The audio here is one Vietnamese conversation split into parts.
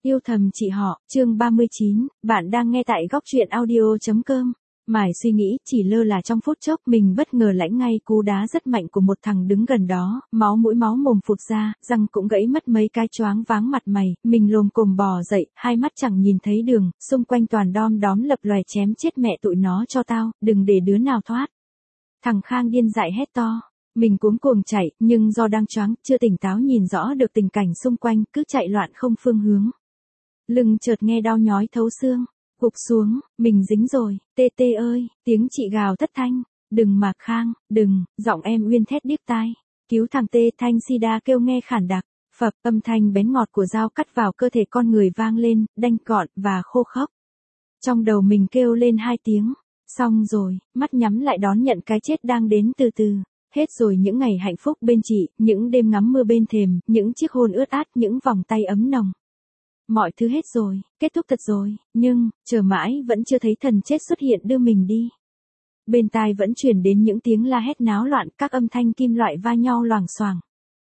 Yêu thầm chị họ, chương 39, bạn đang nghe tại góc truyện audio.com. Mải suy nghĩ, chỉ lơ là trong phút chốc mình bất ngờ lãnh ngay cú đá rất mạnh của một thằng đứng gần đó, máu mũi máu mồm phụt ra, răng cũng gãy mất mấy cái, choáng váng mặt mày, mình lồm cồm bò dậy, hai mắt chẳng nhìn thấy đường, xung quanh toàn đom đóm lập loè chém chết mẹ tụi nó cho tao, đừng để đứa nào thoát. Thằng Khang điên dại hét to. Mình cuống cuồng chạy, nhưng do đang choáng, chưa tỉnh táo nhìn rõ được tình cảnh xung quanh, cứ chạy loạn không phương hướng. Lưng chợt nghe đau nhói thấu xương, gục xuống, mình dính rồi, tê tê ơi, tiếng chị gào thất thanh, đừng mà Khang, đừng, giọng em Uyên thét điếc tai, cứu thằng tê. Thanh sida kêu nghe khản đặc, phập, âm thanh bén ngọt của dao cắt vào cơ thể con người vang lên, đanh gọn và khô khốc. Trong đầu mình kêu lên hai tiếng, xong rồi, mắt nhắm lại đón nhận cái chết đang đến từ từ. Hết rồi những ngày hạnh phúc bên chị, những đêm ngắm mưa bên thềm, những chiếc hôn ướt át, những vòng tay ấm nồng. Mọi thứ hết rồi, kết thúc thật rồi, nhưng, chờ mãi vẫn chưa thấy thần chết xuất hiện đưa mình đi. Bên tai vẫn truyền đến những tiếng la hét náo loạn, các âm thanh kim loại va nhau loảng xoảng.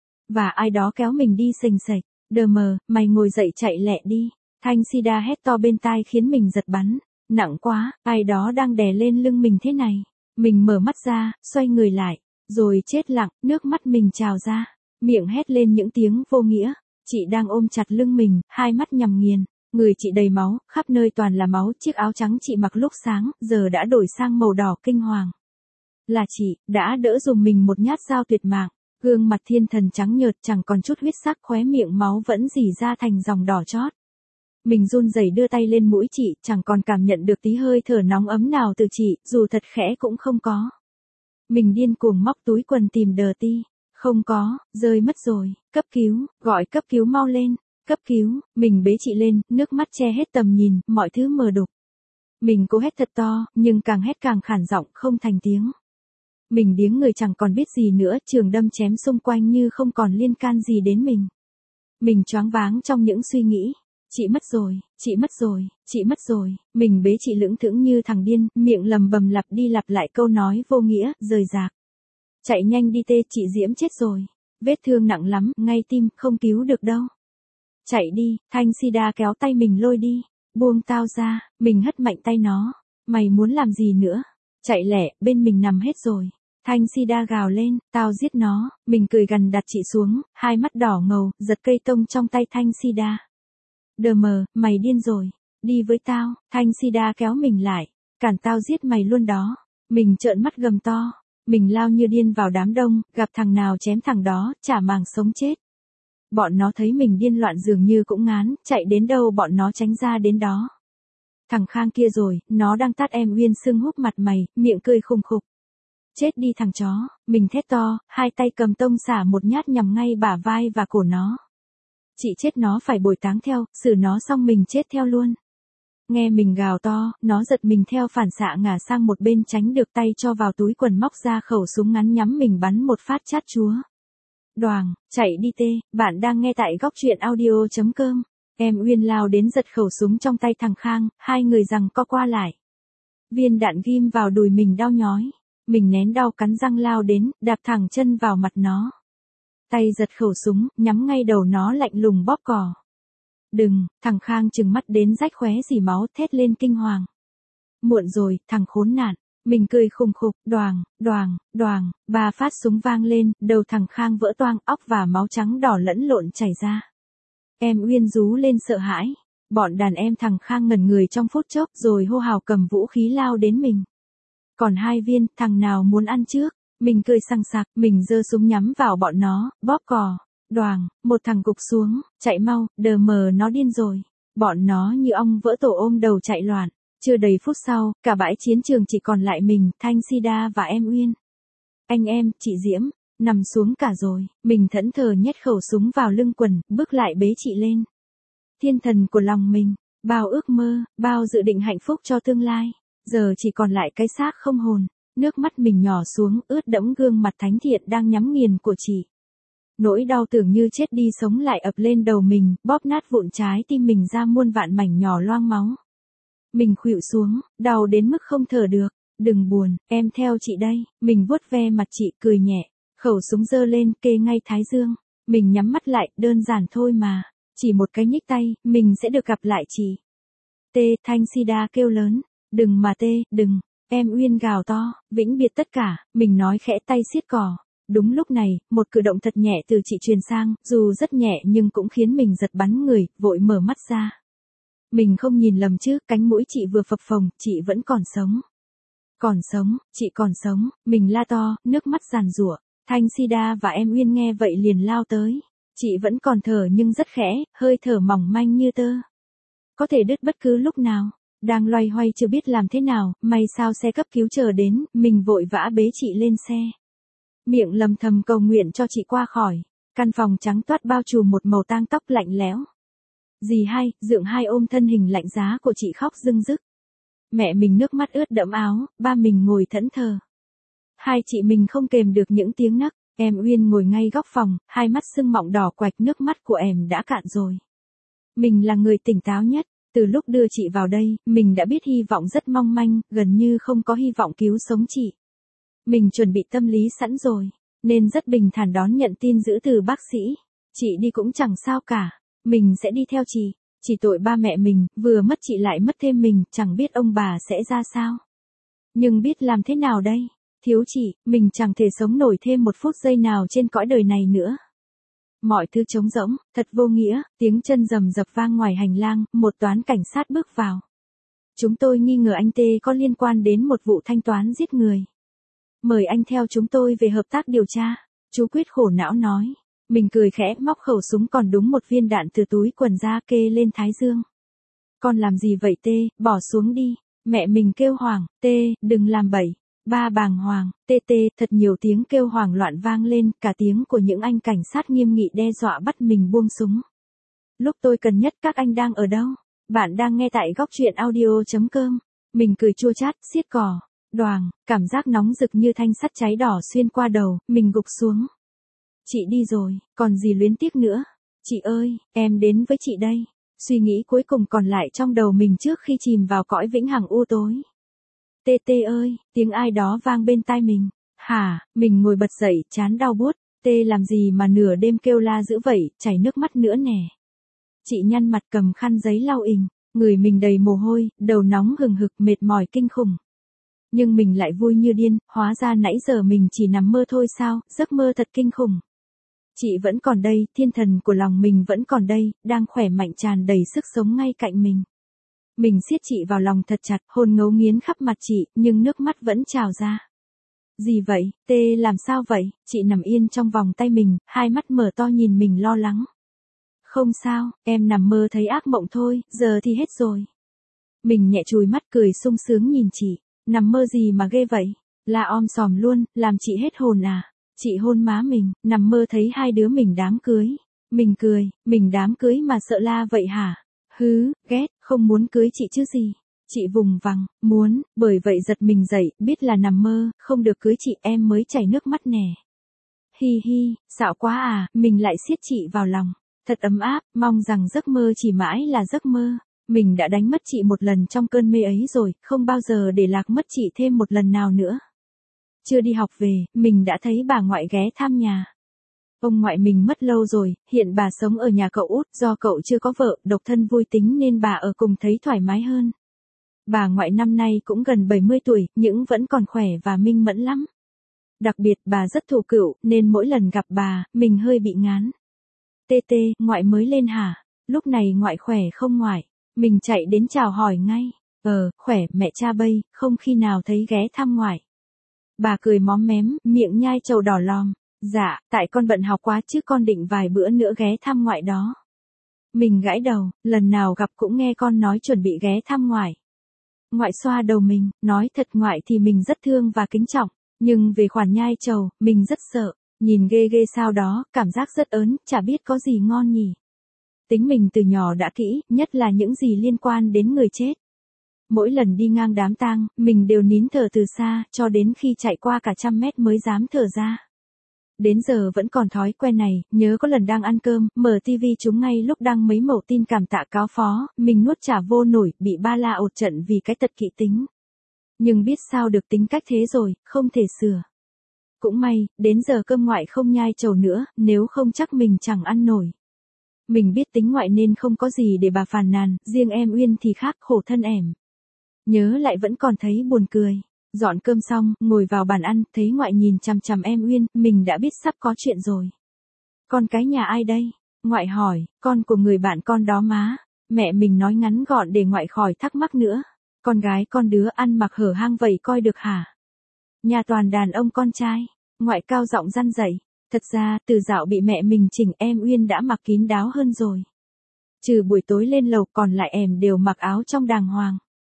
Và ai đó kéo mình đi xềnh xệch, đờ mờ, mày ngồi dậy chạy lẹ đi. Thanh sida hét to bên tai khiến mình giật bắn, nặng quá, ai đó đang đè lên lưng mình thế này. Mình mở mắt ra, xoay người lại. Rồi chết lặng, nước mắt mình trào ra, miệng hét lên những tiếng vô nghĩa. Chị đang ôm chặt lưng mình, hai mắt nhằm nghiền, người chị đầy máu, khắp nơi toàn là máu, chiếc áo trắng chị mặc lúc sáng, giờ đã đổi sang màu đỏ kinh hoàng. Là chị, đã đỡ dùm mình một nhát dao tuyệt mạng, gương mặt thiên thần trắng nhợt chẳng còn chút huyết sắc, khóe miệng máu vẫn rỉ ra thành dòng đỏ chót. Mình run rẩy đưa tay lên mũi chị, chẳng còn cảm nhận được tí hơi thở nóng ấm nào từ chị, dù thật khẽ cũng không có. Mình điên cuồng móc túi quần tìm đờ ti, không có, rơi mất rồi, cấp cứu, gọi cấp cứu mau lên, cấp cứu, mình bế chị lên, nước mắt che hết tầm nhìn, mọi thứ mờ đục. Mình cố hét thật to, nhưng càng hét càng khản giọng, không thành tiếng. Mình điếng người chẳng còn biết gì nữa, trường đâm chém xung quanh như không còn liên can gì đến mình. Mình choáng váng trong những suy nghĩ. Chị mất rồi, chị mất rồi, chị mất rồi, mình bế chị lững thững như thằng điên, miệng lầm bầm lặp đi lặp lại câu nói vô nghĩa, rời rạc. Chạy nhanh đi tê, chị Diễm chết rồi, vết thương nặng lắm, ngay tim, không cứu được đâu. Chạy đi, Thanh sida kéo tay mình lôi đi, buông tao ra, mình hất mạnh tay nó, mày muốn làm gì nữa, chạy lẹ, bên mình nằm hết rồi. Thanh sida gào lên, tao giết nó, mình cười gằn đặt chị xuống, hai mắt đỏ ngầu, giật cây tông trong tay Thanh sida. Đờ mờ, mày điên rồi, đi với tao. Thanh sida kéo mình lại, cản tao giết mày luôn đó. Mình trợn mắt gầm to, mình lao như điên vào đám đông, gặp thằng nào chém thằng đó, chả màng sống chết. Bọn nó thấy mình điên loạn dường như cũng ngán, chạy đến đâu bọn nó tránh ra đến đó. Thằng Khang kia rồi, nó đang tát em Uyên sưng húp mặt mày, miệng cười khùng khục. Chết đi thằng chó, mình thét to, hai tay cầm tông xả một nhát nhằm ngay bả vai và cổ nó. Chị chết nó phải bồi táng theo, xử nó xong mình chết theo luôn. Nghe mình gào to, nó giật mình theo phản xạ ngả sang một bên tránh được, tay cho vào túi quần móc ra khẩu súng ngắn nhắm mình bắn một phát chát chúa. Đoàng, chạy đi tê, bạn đang nghe tại góc truyện audio.com. Em Uyên lao đến giật khẩu súng trong tay thằng Khang, hai người giằng co qua lại. Viên đạn ghim vào đùi mình đau nhói. Mình nén đau cắn răng lao đến, đạp thẳng chân vào mặt nó. Tay giật khẩu súng, nhắm ngay đầu nó lạnh lùng bóp cò. Đừng, thằng Khang trừng mắt đến rách khóe dì máu, thét lên kinh hoàng. Muộn rồi, thằng khốn nạn. Mình cười khùng khục, đoàng, đoàng, đoàng, 3 phát súng vang lên, đầu thằng Khang vỡ toang, óc và máu trắng đỏ lẫn lộn chảy ra. Em Uyên rú lên sợ hãi. Bọn đàn em thằng Khang ngẩn người trong phút chốc rồi hô hào cầm vũ khí lao đến mình. Còn hai viên, thằng nào muốn ăn trước? Mình cười sằng sặc, mình giơ súng nhắm vào bọn nó, bóp cò. Đoàng, một thằng gục xuống, chạy mau, đờ mờ nó điên rồi. Bọn nó như ong vỡ tổ ôm đầu chạy loạn. Chưa đầy phút sau, cả bãi chiến trường chỉ còn lại mình, Thanh sida và em Uyên. Anh em, chị Diễm, nằm xuống cả rồi. Mình thẫn thờ nhét khẩu súng vào lưng quần, bước lại bế chị lên. Thiên thần của lòng mình, bao ước mơ, bao dự định hạnh phúc cho tương lai. Giờ chỉ còn lại cái xác không hồn. Nước mắt mình nhỏ xuống, ướt đẫm gương mặt thánh thiện đang nhắm nghiền của chị. Nỗi đau tưởng như chết đi sống lại ập lên đầu mình, bóp nát vụn trái tim mình ra muôn vạn mảnh nhỏ loang máu. Mình khuỵu xuống, đau đến mức không thở được. Đừng buồn, em theo chị đây. Mình vuốt ve mặt chị cười nhẹ. Khẩu súng giơ lên kê ngay thái dương. Mình nhắm mắt lại, đơn giản thôi mà. Chỉ một cái nhích tay, mình sẽ được gặp lại chị. Thanh Sida kêu lớn. Đừng mà đừng. Em Uyên gào to, vĩnh biệt tất cả, mình nói khẽ tay siết cỏ. Đúng lúc này, một cử động thật nhẹ từ chị truyền sang, dù rất nhẹ nhưng cũng khiến mình giật bắn người, vội mở mắt ra. Mình không nhìn lầm chứ, cánh mũi chị vừa phập phồng, chị vẫn còn sống. Còn sống, chị còn sống, mình la to, nước mắt giàn giụa. Thanh Sida và em Uyên nghe vậy liền lao tới. Chị vẫn còn thở nhưng rất khẽ, hơi thở mỏng manh như tơ. Có thể đứt bất cứ lúc nào. Đang loay hoay chưa biết làm thế nào, may sao xe cấp cứu chờ đến, mình vội vã bế chị lên xe. Miệng lầm thầm cầu nguyện cho chị qua khỏi. Căn phòng trắng toát bao trùm một màu tang tóc lạnh lẽo. Dì hai, Dượng hai ôm thân hình lạnh giá của chị khóc rưng rức. Mẹ mình nước mắt ướt đẫm áo, ba mình ngồi thẫn thờ. Hai chị mình không kềm được những tiếng nấc. Em Uyên ngồi ngay góc phòng, hai mắt sưng mọng đỏ quạch, nước mắt của em đã cạn rồi. Mình là người tỉnh táo nhất. Từ lúc đưa chị vào đây, mình đã biết hy vọng rất mong manh, gần như không có hy vọng cứu sống chị. Mình chuẩn bị tâm lý sẵn rồi, nên rất bình thản đón nhận tin dữ từ bác sĩ. Chị đi cũng chẳng sao cả, mình sẽ đi theo chị. Chỉ tội ba mẹ mình, vừa mất chị lại mất thêm mình, chẳng biết ông bà sẽ ra sao. Nhưng biết làm thế nào đây? Thiếu chị, mình chẳng thể sống nổi thêm một phút giây nào trên cõi đời này nữa. Mọi thứ trống rỗng, thật vô nghĩa, tiếng chân rầm rập vang ngoài hành lang, một toán cảnh sát bước vào. Chúng tôi nghi ngờ anh T có liên quan đến một vụ thanh toán giết người. Mời anh theo chúng tôi về hợp tác điều tra. Chú Quyết khổ não nói. Mình cười khẽ móc khẩu súng còn đúng một viên đạn từ túi quần ra kê lên thái dương. Con làm gì vậy T, bỏ xuống đi. Mẹ mình kêu hoảng, T, đừng làm bậy. Ba bàng hoàng, tê, thật nhiều tiếng kêu hoảng loạn vang lên, cả tiếng của những anh cảnh sát nghiêm nghị đe dọa bắt mình buông súng. Lúc tôi cần nhất các anh đang ở đâu? Bạn đang nghe tại góc truyện audio.com. Mình cười chua chát, siết cỏ. Đoàng, cảm giác nóng rực như thanh sắt cháy đỏ xuyên qua đầu, mình gục xuống. Chị đi rồi, còn gì luyến tiếc nữa? Chị ơi, em đến với chị đây. Suy nghĩ cuối cùng còn lại trong đầu mình trước khi chìm vào cõi vĩnh hằng u tối. Tê ơi, tiếng ai đó vang bên tai mình. Hả, mình ngồi bật dậy, chán đau buốt. Tê làm gì mà nửa đêm kêu la dữ vậy, chảy nước mắt nữa nè. Chị nhăn mặt cầm khăn giấy lau ình, người mình đầy mồ hôi, đầu nóng hừng hực mệt mỏi kinh khủng. Nhưng mình lại vui như điên, hóa ra nãy giờ mình chỉ nằm mơ thôi sao, giấc mơ thật kinh khủng. Chị vẫn còn đây, thiên thần của lòng mình vẫn còn đây, đang khỏe mạnh tràn đầy sức sống ngay cạnh mình. Mình siết chị vào lòng thật chặt, hôn ngấu nghiến khắp mặt chị, nhưng nước mắt vẫn trào ra. Gì vậy, Tê làm sao vậy? Chị nằm yên trong vòng tay mình, hai mắt mở to nhìn mình lo lắng. Không sao, em nằm mơ thấy ác mộng thôi, giờ thì hết rồi. Mình nhẹ chùi mắt cười sung sướng nhìn chị, nằm mơ gì mà ghê vậy? La om sòm luôn, làm chị hết hồn à? Chị hôn má mình, nằm mơ thấy hai đứa mình đám cưới. Mình cười, mình đám cưới mà sợ la vậy hả? Hứ, ghét, không muốn cưới chị chứ gì. Chị vùng vằng, muốn, bởi vậy giật mình dậy, biết là nằm mơ, không được cưới chị em mới chảy nước mắt nè. Hi hi, xạo quá à, mình lại siết chị vào lòng. Thật ấm áp, mong rằng giấc mơ chỉ mãi là giấc mơ. Mình đã đánh mất chị một lần trong cơn mê ấy rồi, không bao giờ để lạc mất chị thêm một lần nào nữa. Chưa đi học về, mình đã thấy bà ngoại ghé thăm nhà. Ông ngoại mình mất lâu rồi, hiện bà sống ở nhà cậu út, do cậu chưa có vợ, độc thân vui tính nên bà ở cùng thấy thoải mái hơn. Bà ngoại năm nay cũng gần 70 tuổi, nhưng vẫn còn khỏe và minh mẫn lắm. Đặc biệt bà rất thủ cựu, nên mỗi lần gặp bà, mình hơi bị ngán. Tê, ngoại mới lên hả? Lúc này ngoại khỏe không ngoại? Mình chạy đến chào hỏi ngay. Khỏe, mẹ cha bây, không khi nào thấy ghé thăm ngoại. Bà cười móm mém, miệng nhai trầu đỏ lòm. Dạ, tại con bận học quá chứ con định vài bữa nữa ghé thăm ngoại đó. Mình gãi đầu, lần nào gặp cũng nghe con nói chuẩn bị ghé thăm ngoại. Ngoại xoa đầu mình, nói thật ngoại thì mình rất thương và kính trọng, nhưng về khoản nhai trầu, mình rất sợ, nhìn ghê ghê sao đó, cảm giác rất ớn, chả biết có gì ngon nhỉ. Tính mình từ nhỏ đã kỹ, nhất là những gì liên quan đến người chết. Mỗi lần đi ngang đám tang, mình đều nín thở từ xa, cho đến khi chạy qua cả 100 mét mới dám thở ra. Đến giờ vẫn còn thói quen này, nhớ có lần đang ăn cơm, mở tivi chúng ngay lúc đăng mấy mẩu tin cảm tạ cáo phó, mình nuốt chả vô nổi, bị ba la ột trận vì cái tật kỵ tính. Nhưng biết sao được tính cách thế rồi, không thể sửa. Cũng may, đến giờ cơm ngoại không nhai trầu nữa, nếu không chắc mình chẳng ăn nổi. Mình biết tính ngoại nên không có gì để bà phàn nàn, riêng em Uyên thì khác, khổ thân em. Nhớ lại vẫn còn thấy buồn cười. Dọn cơm xong, ngồi vào bàn ăn, thấy ngoại nhìn chằm chằm em Uyên, mình đã biết sắp có chuyện rồi. Con cái nhà ai đây? Ngoại hỏi, con của người bạn con đó má. Mẹ mình nói ngắn gọn để ngoại khỏi thắc mắc nữa. Con gái con đứa ăn mặc hở hang vậy coi được hả? Nhà toàn đàn ông con trai. Ngoại cao giọng răn dậy. Thật ra, từ dạo bị mẹ mình chỉnh em Uyên đã mặc kín đáo hơn rồi. Trừ buổi tối lên lầu còn lại em đều mặc áo trong đàng hoàng.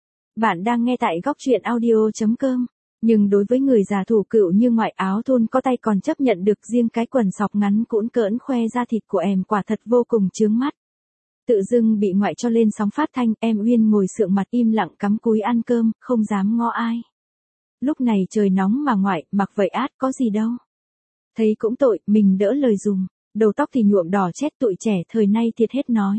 Bạn đang nghe tại góc truyện audio.com. Nhưng đối với người già thủ cựu như ngoại, áo thun có tay còn chấp nhận được, riêng cái quần sọc ngắn cũn cỡn khoe da thịt của em quả thật vô cùng chướng mắt. Tự dưng bị ngoại cho lên sóng phát thanh, em Uyên ngồi sượng mặt im lặng cắm cúi ăn cơm, không dám ngó ai. Lúc này trời nóng mà ngoại, mặc vậy át có gì đâu. Thấy cũng tội, mình đỡ lời dùm. Đầu tóc thì nhuộm đỏ chét, tụi trẻ thời nay thiệt hết nói.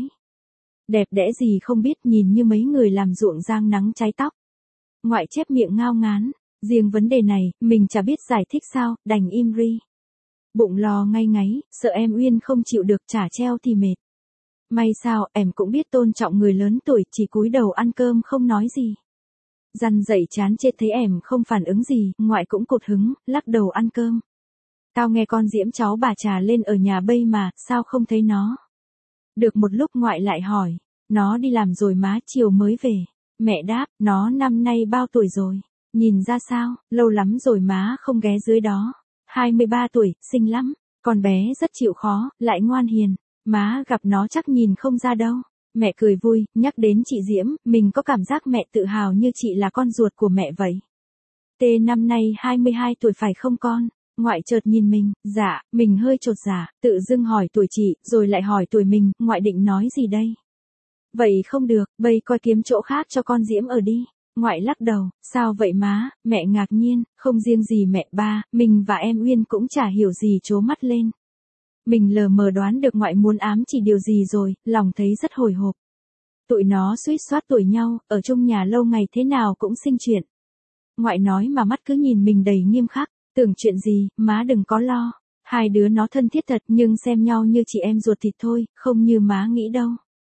Đẹp đẽ gì không biết, nhìn như mấy người làm ruộng giang nắng cháy tóc. Ngoại chép miệng ngao ngán. Riêng vấn đề này, mình chả biết giải thích sao, đành im ri. Bụng lo ngay ngáy, sợ em Uyên không chịu được, chả treo thì mệt. May sao, em cũng biết tôn trọng người lớn tuổi, chỉ cúi đầu ăn cơm không nói gì. Răn dậy chán chết thấy em không phản ứng gì, ngoại cũng cụt hứng, lắc đầu ăn cơm. Tao nghe con Diễm cháu bà trà lên ở nhà bây mà, sao không thấy nó? Được một lúc ngoại lại hỏi, nó đi làm rồi má, chiều mới về. Mẹ đáp, nó năm nay bao tuổi rồi? Nhìn ra sao, lâu lắm rồi má không ghé dưới đó. 23 tuổi, xinh lắm. Con bé rất chịu khó, lại ngoan hiền. Má gặp nó chắc nhìn không ra đâu. Mẹ cười vui, nhắc đến chị Diễm, mình có cảm giác mẹ tự hào như chị là con ruột của mẹ vậy. Tê năm nay 22 tuổi phải không con? Ngoại chợt nhìn mình, dạ, mình hơi chột dạ, tự dưng hỏi tuổi chị, rồi lại hỏi tuổi mình, ngoại định nói gì đây? Vậy không được, bây coi kiếm chỗ khác cho con Diễm ở đi. Ngoại lắc đầu, sao vậy má? Mẹ ngạc nhiên, không riêng gì mẹ ba, mình và em Uyên cũng chả hiểu gì, trố mắt lên. Mình lờ mờ đoán được ngoại muốn ám chỉ điều gì rồi, lòng thấy rất hồi hộp. Tụi nó suýt soát tuổi nhau, ở chung nhà lâu ngày thế nào cũng sinh chuyện. Ngoại nói mà mắt cứ nhìn mình đầy nghiêm khắc, tưởng chuyện gì, má đừng có lo. Hai đứa nó thân thiết thật nhưng xem nhau như chị em ruột thịt thôi, không như má nghĩ đâu.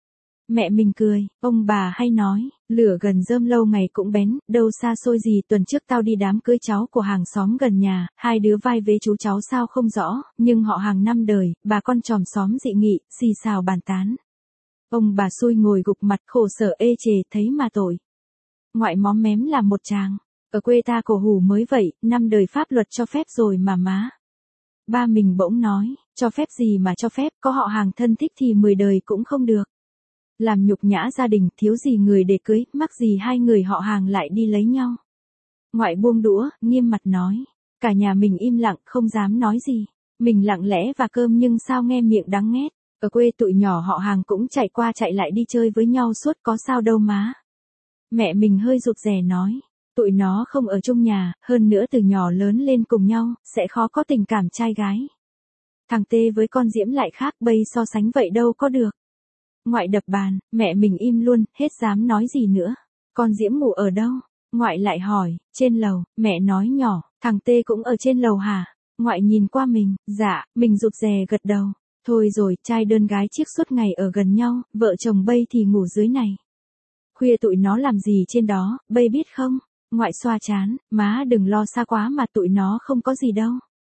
Mẹ mình cười, ông bà hay nói, lửa gần rơm lâu ngày cũng bén, đâu xa xôi gì. Tuần trước tao đi đám cưới cháu của hàng xóm gần nhà, hai đứa vai vế chú cháu sao không rõ, nhưng họ hàng năm đời, bà con chòm xóm dị nghị, xì xào bàn tán. Ông bà xui ngồi gục mặt khổ sở ê chề, thấy mà tội. Ngoại móm mém làm một chàng, ở quê ta cổ hủ mới vậy, năm đời pháp luật cho phép rồi mà má. Ba mình bỗng nói, cho phép gì mà cho phép, có họ hàng thân thích thì 10 đời cũng không được. Làm nhục nhã gia đình, thiếu gì người để cưới, mắc gì hai người họ hàng lại đi lấy nhau. Ngoại buông đũa, nghiêm mặt nói. Cả nhà mình im lặng, không dám nói gì. Mình lặng lẽ và cơm nhưng sao nghe miệng đắng nghét. Ở quê tụi nhỏ họ hàng cũng chạy qua chạy lại đi chơi với nhau suốt, có sao đâu má. Mẹ mình hơi rụt rè nói. Tụi nó không ở chung nhà, hơn nữa từ nhỏ lớn lên cùng nhau, sẽ khó có tình cảm trai gái. Thằng Tê với con Diễm lại khác, bây so sánh vậy đâu có được. Ngoại đập bàn, mẹ mình im luôn, hết dám nói gì nữa. Con Diễm ngủ ở đâu? Ngoại lại hỏi, trên lầu, mẹ nói nhỏ, thằng Tê cũng ở trên lầu hả? Ngoại nhìn qua mình, dạ, mình rụt rè gật đầu. Thôi rồi, trai đơn gái chiếc suốt ngày ở gần nhau, vợ chồng bây thì ngủ dưới này. Khuya tụi nó làm gì trên đó, bây biết không? Ngoại xoa chán, má đừng lo xa quá mà tụi nó không có gì đâu.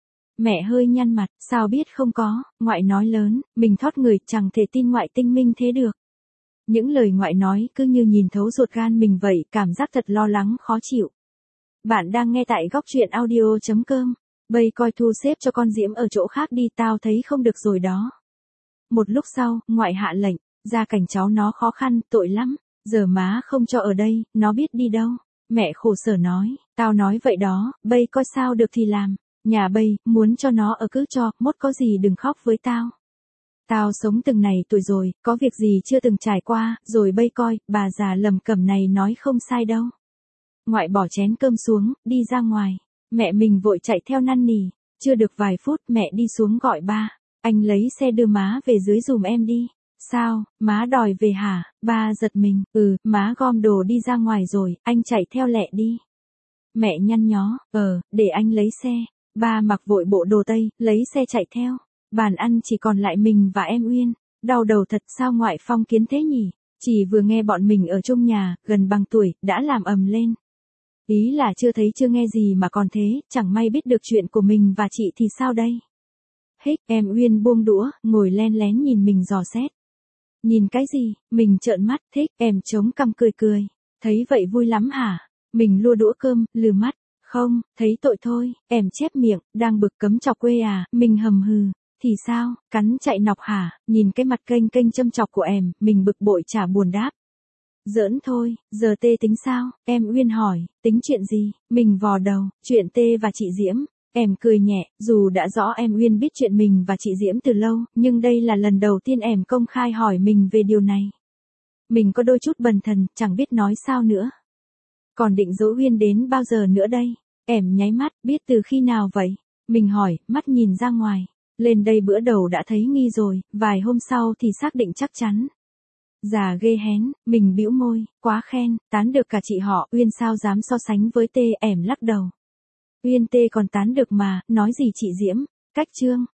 Mẹ hơi nhăn mặt, sao biết không có, ngoại nói lớn, mình thót người, chẳng thể tin ngoại tinh minh thế được. Những lời ngoại nói cứ như nhìn thấu ruột gan mình vậy, cảm giác thật lo lắng, khó chịu. Bạn đang nghe tại góc truyện audio.com. Bây coi thu xếp cho con Diễm ở chỗ khác đi, tao thấy không được rồi đó. Một lúc sau, ngoại hạ lệnh, gia cảnh cháu nó khó khăn, tội lắm, giờ má không cho ở đây, nó biết đi đâu. Mẹ khổ sở nói, tao nói vậy đó, bây coi sao được thì làm. Nhà bây, muốn cho nó ở cứ cho, mốt có gì đừng khóc với tao. Tao sống từng này tuổi rồi, có việc gì chưa từng trải qua, rồi bây coi, bà già lầm cẩm này nói không sai đâu. Ngoại bỏ chén cơm xuống, đi ra ngoài. Mẹ mình vội chạy theo năn nỉ. Chưa được vài phút mẹ đi xuống gọi ba. Anh lấy xe đưa má về dưới giùm em đi. Sao, má đòi về hả? Ba giật mình, má gom đồ đi ra ngoài rồi, anh chạy theo lẹ đi. Mẹ nhăn nhó, để anh lấy xe. Ba mặc vội bộ đồ tây, lấy xe chạy theo. Bàn ăn chỉ còn lại mình và em Uyên. Đau đầu thật sao ngoại phong kiến thế nhỉ? Chỉ vừa nghe bọn mình ở chung nhà, gần bằng tuổi, đã làm ầm lên. Ý là chưa thấy chưa nghe gì mà còn thế, chẳng may biết được chuyện của mình và chị thì sao đây? Hích, em Uyên buông đũa, ngồi len lén nhìn mình dò xét. Nhìn cái gì? Mình trợn mắt, thích, em chống cằm cười cười. Thấy vậy vui lắm hả? Mình lua đũa cơm, lừ mắt. Không, thấy tội thôi, em chép miệng, đang bực cấm chọc quê à, mình hầm hừ. Thì sao, cắn chạy nọc hả? Nhìn cái mặt kênh kênh châm chọc của em, mình bực bội chả buồn đáp. Giỡn thôi, giờ tê tính sao? Em Uyên hỏi, tính chuyện gì? Mình vò đầu, chuyện tê và chị Diễm. Em cười nhẹ, dù đã rõ em Uyên biết chuyện mình và chị Diễm từ lâu, nhưng đây là lần đầu tiên em công khai hỏi mình về điều này. Mình có đôi chút bần thần, chẳng biết nói sao nữa. Còn định dỗ Uyên đến bao giờ nữa đây? Em nháy mắt, biết từ khi nào vậy? Mình hỏi, mắt nhìn ra ngoài. Lên đây bữa đầu đã thấy nghi rồi, vài hôm sau thì xác định chắc chắn. Già ghê hén, mình bĩu môi, quá khen, tán được cả chị họ, Uyên sao dám so sánh với tê, em lắc đầu. Uyên tê còn tán được mà, nói gì chị Diễm, cách chương.